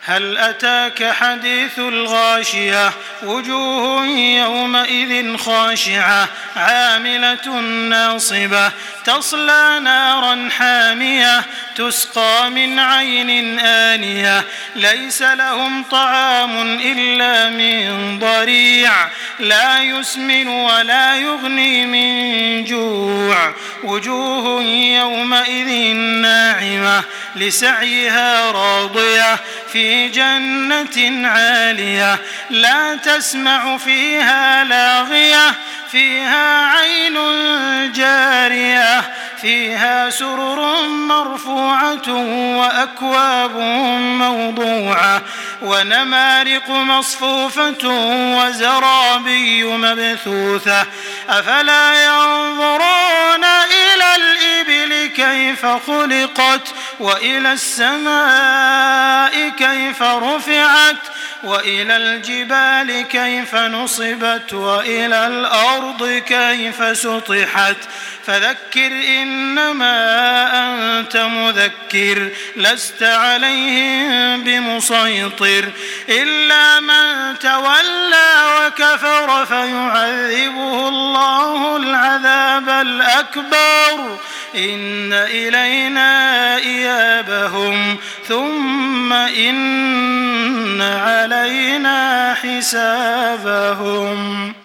هل أتاك حديث الغاشية وجوه يومئذ خاشعة عاملة ناصبة تصلى نارا حامية تسقى من عين آنية ليس لهم طعام إلا من ضريع لا يسمن ولا يغني من جوع وجوه يومئذ ناعمة لسعيها راضية في جنة عالية لا تسمع فيها لاغية فيها عين جارية فيها سرر مرفوعة وأكواب موضوعة ونمارق مصفوفة وزرابي مبثوثة أفلا ينظرون إلى الإبل كيف خلقت وإلى السماء كيف رفعت وإلى الجبال كيف نصبت وإلى الأرض كيف سطحت فذكر إنما أنت مذكر لست عليهم بمسيطر إلا من تولى وكفر فيعذبه الله العذاب الأكبر إن إلينا إيابهم ثم إن علينا حسابهم.